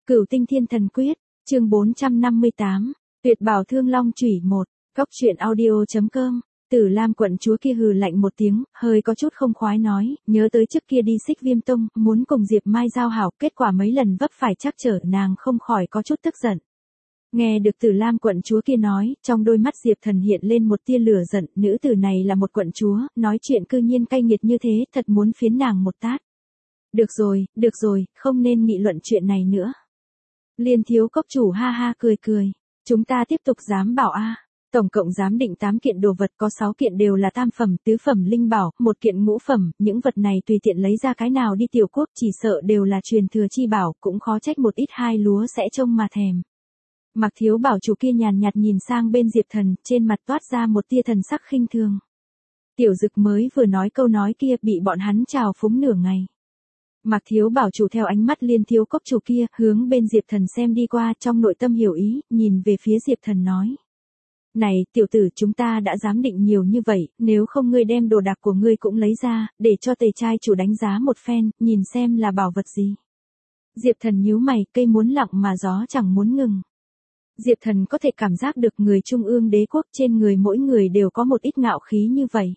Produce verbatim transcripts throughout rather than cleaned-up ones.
Cửu Tinh Thiên Thần Quyết, chương bốn trăm năm mươi tám, Tuyệt Bảo Thương Long Chủy một, Cóc truyện audio.com. Tử Lam quận chúa kia hừ lạnh một tiếng, hơi có chút không khoái nói, nhớ tới trước kia đi Xích Viêm Tông, muốn cùng Diệp Mai giao hảo, kết quả mấy lần vấp phải trắc trở, nàng không khỏi có chút tức giận. Nghe được Tử Lam quận chúa kia nói, trong đôi mắt Diệp Thần hiện lên một tia lửa giận, nữ tử này là một quận chúa, nói chuyện cư nhiên cay nghiệt như thế, thật muốn phiến nàng một tát. Được rồi, được rồi, không nên nghị luận chuyện này nữa. Liên Thiếu Cốc chủ ha ha cười cười, chúng ta tiếp tục giám bảo a. Tổng cộng giám định tám kiện đồ vật, có sáu kiện đều là tam phẩm, tứ phẩm linh bảo, một kiện ngũ phẩm, những vật này tùy tiện lấy ra cái nào đi tiểu quốc chỉ sợ đều là truyền thừa chi bảo, cũng khó trách một ít hai lúa sẽ trông mà thèm. Mặc Thiếu bảo chủ kia nhàn nhạt nhìn sang bên Diệp Thần, trên mặt toát ra một tia thần sắc khinh thường. Tiểu Dực mới vừa nói câu nói kia bị bọn hắn trào phúng nửa ngày. Mặc Thiếu bảo chủ theo ánh mắt Liên Thiếu Cốc chủ kia, hướng bên Diệp Thần xem đi qua, trong nội tâm hiểu ý, nhìn về phía Diệp Thần nói. Này, tiểu tử, chúng ta đã giám định nhiều như vậy, nếu không ngươi đem đồ đạc của ngươi cũng lấy ra, để cho Tề trai chủ đánh giá một phen, nhìn xem là bảo vật gì. Diệp Thần nhíu mày, cây muốn lặng mà gió chẳng muốn ngừng. Diệp Thần có thể cảm giác được người Trung ương đế quốc trên người mỗi người đều có một ít ngạo khí như vậy.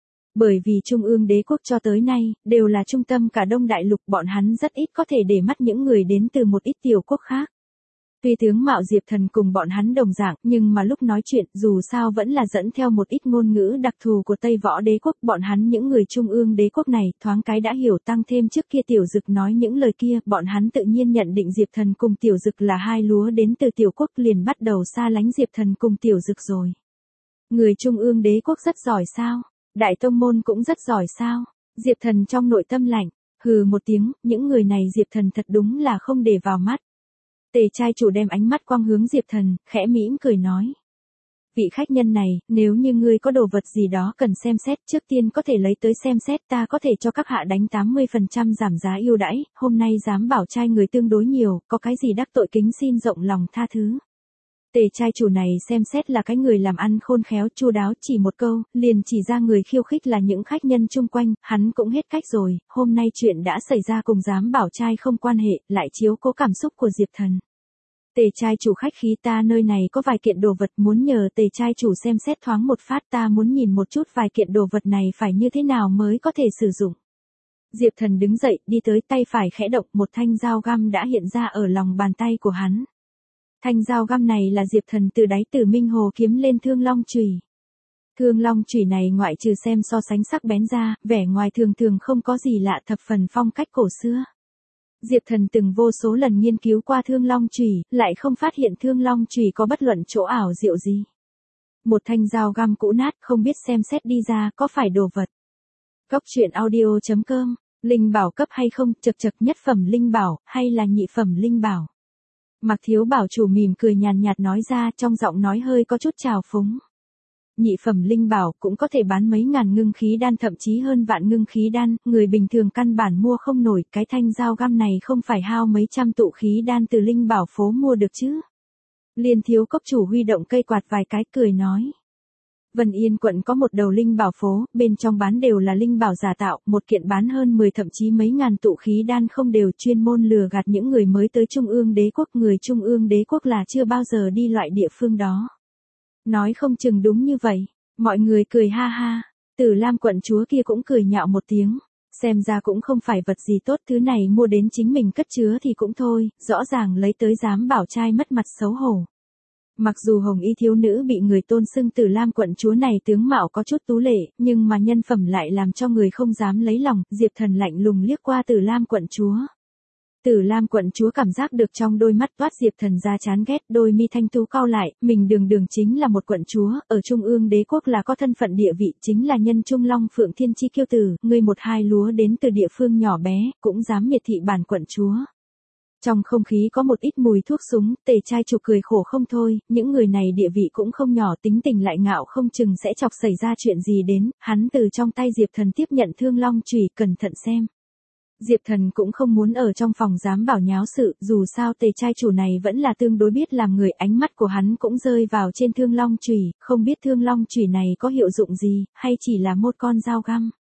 Bởi vì Trung ương đế quốc cho tới nay, đều là trung tâm cả Đông Đại Lục, bọn hắn rất ít có thể để mắt những người đến từ một ít tiểu quốc khác. Tuy tướng mạo Diệp Thần cùng bọn hắn đồng dạng, nhưng mà lúc nói chuyện dù sao vẫn là dẫn theo một ít ngôn ngữ đặc thù của Tây Võ đế quốc. Bọn hắn những người Trung ương đế quốc này thoáng cái đã hiểu, tăng thêm trước kia Tiểu Dực nói những lời kia, bọn hắn tự nhiên nhận định Diệp Thần cùng Tiểu Dực là hai lúa đến từ tiểu quốc, liền bắt đầu xa lánh Diệp Thần cùng Tiểu Dực rồi. Người Trung ương đế quốc rất giỏi sao? Đại tông môn cũng rất giỏi sao? Diệp Thần trong nội tâm lạnh, hừ một tiếng, những người này Diệp Thần thật đúng là không để vào mắt. Tề trai chủ đem ánh mắt quang hướng Diệp Thần, khẽ mỉm cười nói. Vị khách nhân này, nếu như ngươi có đồ vật gì đó cần xem xét, trước tiên có thể lấy tới xem xét, ta có thể cho các hạ đánh tám mươi phần trăm giảm giá ưu đãi, hôm nay dám bảo trai người tương đối nhiều, có cái gì đắc tội kính xin rộng lòng tha thứ. Tề trai chủ này xem xét là cái người làm ăn khôn khéo chu đáo, chỉ một câu, liền chỉ ra người khiêu khích là những khách nhân chung quanh, hắn cũng hết cách rồi, hôm nay chuyện đã xảy ra cùng dám bảo trai không quan hệ, lại chiếu cố cảm xúc của Diệp Thần. Tề trai chủ khách khí, ta nơi này có vài kiện đồ vật muốn nhờ tề trai chủ xem xét thoáng một phát, ta muốn nhìn một chút vài kiện đồ vật này phải như thế nào mới có thể sử dụng. Diệp Thần đứng dậy, đi tới, tay phải khẽ động, một thanh dao găm đã hiện ra ở lòng bàn tay của hắn. Thanh dao găm này là Diệp Thần từ đáy Tử Minh Hồ kiếm lên Thương Long Chủy. Thương Long Chủy này ngoại trừ xem so sánh sắc bén ra, vẻ ngoài thường thường không có gì lạ, thập phần phong cách cổ xưa. Diệp Thần từng vô số lần nghiên cứu qua Thương Long Chủy, lại không phát hiện Thương Long Chủy có bất luận chỗ ảo diệu gì. Một thanh dao găm cũ nát, không biết xem xét đi ra có phải đồ vật. Cóc truyện audio.com, linh bảo cấp hay không, chật chật, nhất phẩm linh bảo, hay là nhị phẩm linh bảo. Mặc Thiếu bảo chủ mỉm cười nhàn nhạt nói ra, trong giọng nói hơi có chút trào phúng. Nhị phẩm linh bảo cũng có thể bán mấy ngàn ngưng khí đan, thậm chí hơn vạn ngưng khí đan, người bình thường căn bản mua không nổi, cái thanh dao găm này không phải hao mấy trăm tụ khí đan từ linh bảo phố mua được chứ. Liên Thiếu Cốc chủ huy động cây quạt vài cái cười nói. Vân Yên quận có một đầu linh bảo phố, bên trong bán đều là linh bảo giả tạo, một kiện bán hơn mười thậm chí mấy ngàn tụ khí đan, không đều, chuyên môn lừa gạt những người mới tới Trung ương đế quốc, người Trung ương đế quốc là chưa bao giờ đi loại địa phương đó. Nói không chừng đúng như vậy, mọi người cười ha ha, Tử Lam quận chúa kia cũng cười nhạo một tiếng, xem ra cũng không phải vật gì tốt, thứ này mua đến chính mình cất chứa thì cũng thôi, rõ ràng lấy tới dám bảo trai mất mặt xấu hổ. Mặc dù hồng y thiếu nữ bị người tôn xưng Tử Lam quận chúa này tướng mạo có chút tú lệ, nhưng mà nhân phẩm lại làm cho người không dám lấy lòng, Diệp Thần lạnh lùng liếc qua Tử Lam quận chúa. Tử Lam quận chúa cảm giác được trong đôi mắt toát Diệp Thần ra chán ghét, đôi mi thanh tú cau lại, mình đường đường chính là một quận chúa, ở Trung ương đế quốc là có thân phận địa vị, chính là nhân Trung Long Phượng Thiên Chi kiêu tử, người một hai lúa đến từ địa phương nhỏ bé, cũng dám miệt thị bản quận chúa. Trong không khí có một ít mùi thuốc súng, tề trai chủ cười khổ không thôi, những người này địa vị cũng không nhỏ, tính tình lại ngạo, không chừng sẽ chọc xảy ra chuyện gì đến, hắn từ trong tay Diệp Thần tiếp nhận Thương Long Chủy, cẩn thận xem. Diệp Thần cũng không muốn ở trong phòng dám bảo nháo sự, dù sao tề trai chủ này vẫn là tương đối biết làm người, ánh mắt của hắn cũng rơi vào trên Thương Long Chủy, không biết Thương Long Chủy này có hiệu dụng gì, hay chỉ là một con dao găm.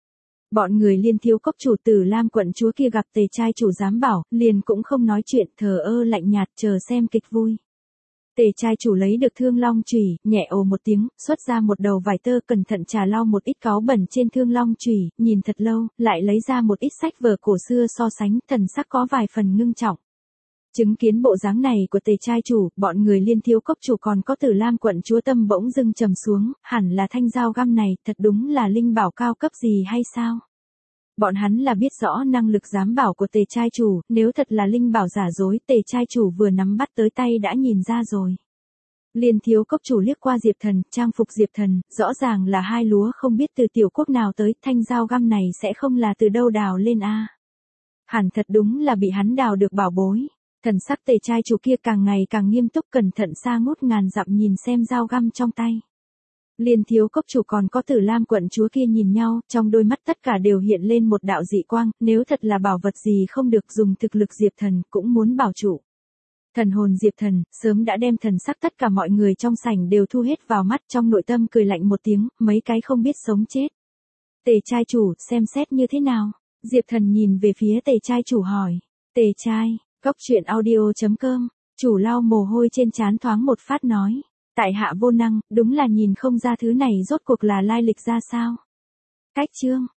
Bọn người Liên Thiếu Cốc chủ Tử Lam quận chúa kia gặp Tề trai chủ giám bảo, liền cũng không nói chuyện, thờ ơ lạnh nhạt chờ xem kịch vui. Tề trai chủ lấy được Thương Long chùy, nhẹ ồ một tiếng, xuất ra một đầu vải tơ, cẩn thận trà lau một ít cáu bẩn trên Thương Long chùy, nhìn thật lâu, lại lấy ra một ít sách vở cổ xưa so sánh, thần sắc có vài phần ngưng trọng. Chứng kiến bộ dáng này của Tề trai chủ, bọn người Liên Thiếu Cốc chủ còn có Tử Lam quận chúa tâm bỗng dưng trầm xuống, hẳn là thanh dao găm này, thật đúng là linh bảo cao cấp gì hay sao? Bọn hắn là biết rõ năng lực giám bảo của Tề trai chủ, nếu thật là linh bảo giả dối, Tề trai chủ vừa nắm bắt tới tay đã nhìn ra rồi. Liên Thiếu Cốc chủ liếc qua Diệp Thần, trang phục Diệp Thần, rõ ràng là hai lúa không biết từ tiểu quốc nào tới, thanh dao găm này sẽ không là từ đâu đào lên a. À. Hẳn thật đúng là bị hắn đào được bảo bối. Thần sắc Tề trai chủ kia càng ngày càng nghiêm túc, cẩn thận xa ngút ngàn dặm nhìn xem dao găm trong tay. Liên Thiếu Cốc chủ còn có Tử Lam quận chúa kia nhìn nhau, trong đôi mắt tất cả đều hiện lên một đạo dị quang, nếu thật là bảo vật gì không được dùng thực lực Diệp Thần cũng muốn bảo trụ. Thần hồn Diệp Thần, sớm đã đem thần sắc tất cả mọi người trong sảnh đều thu hết vào mắt, trong nội tâm cười lạnh một tiếng, mấy cái không biết sống chết. Tề trai chủ, xem xét như thế nào? Diệp Thần nhìn về phía Tề trai chủ hỏi. Tề trai, Cốc truyện audio chấm com, chủ lau mồ hôi trên trán thoáng một phát nói. Tại hạ vô năng, đúng là nhìn không ra thứ này rốt cuộc là lai lịch ra sao. Cách chương.